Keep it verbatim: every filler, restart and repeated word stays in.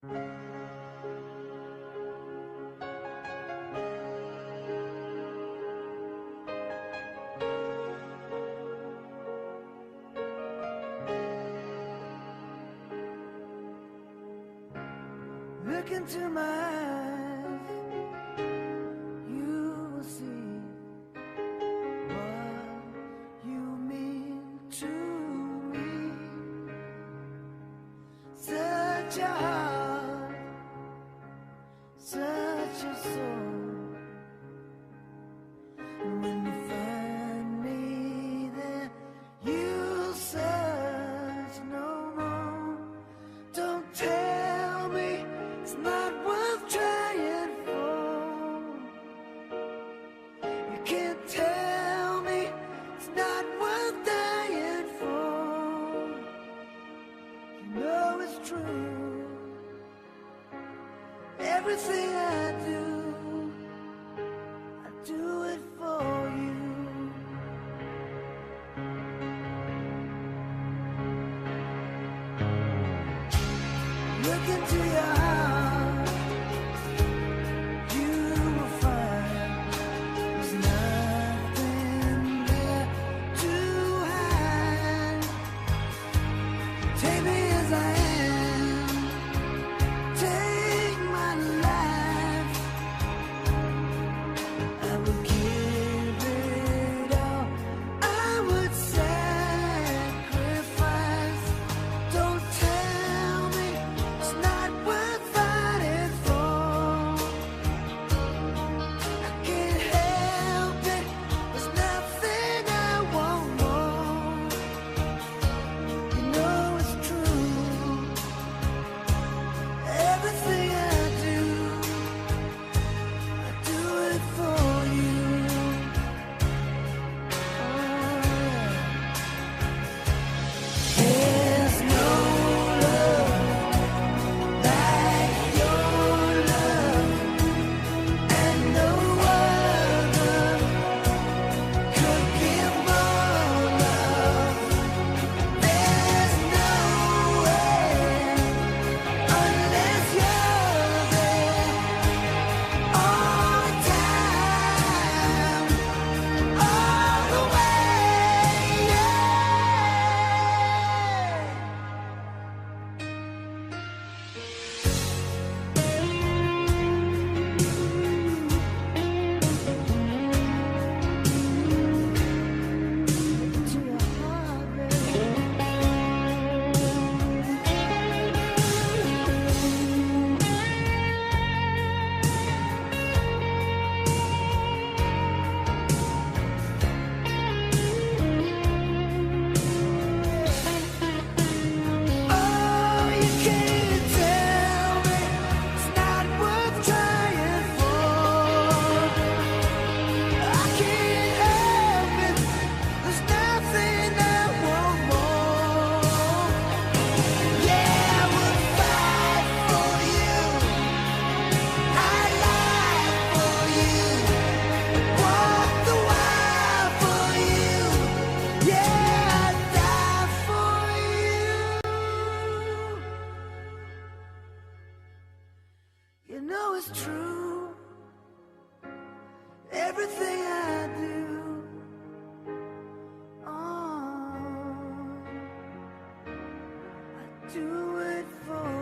Look into my eyes, you will see what you mean to me. Such a heart, such a soul. And when you find me there, you'll search no more. Don't tell me it's not worth trying for. You can't tell me it's not worth dying for. You know it's true. Everything I do, I do it for you. Look into your heart, you will find there's nothing there to hide. Take me as I am, take my life. I would give it all, I would sacrifice. Don't tell me it's not worth fighting for. I can't help it, there's nothing I want more. You know it's true. Everything I do, I do it for you. Oh, yeah. There's no love like your love, and no other could give more love. There's no way unless you're there all the time, all the way, yeah. To your heart, baby. Oh, you can't tell me it's not worth trying for. I can't help it, there's nothing I want more. Yeah, I would fight for you, I'd lie for you, walk the wild for you. Yeah, I'd die for you. You know it's true. Everything I do, oh, I do it for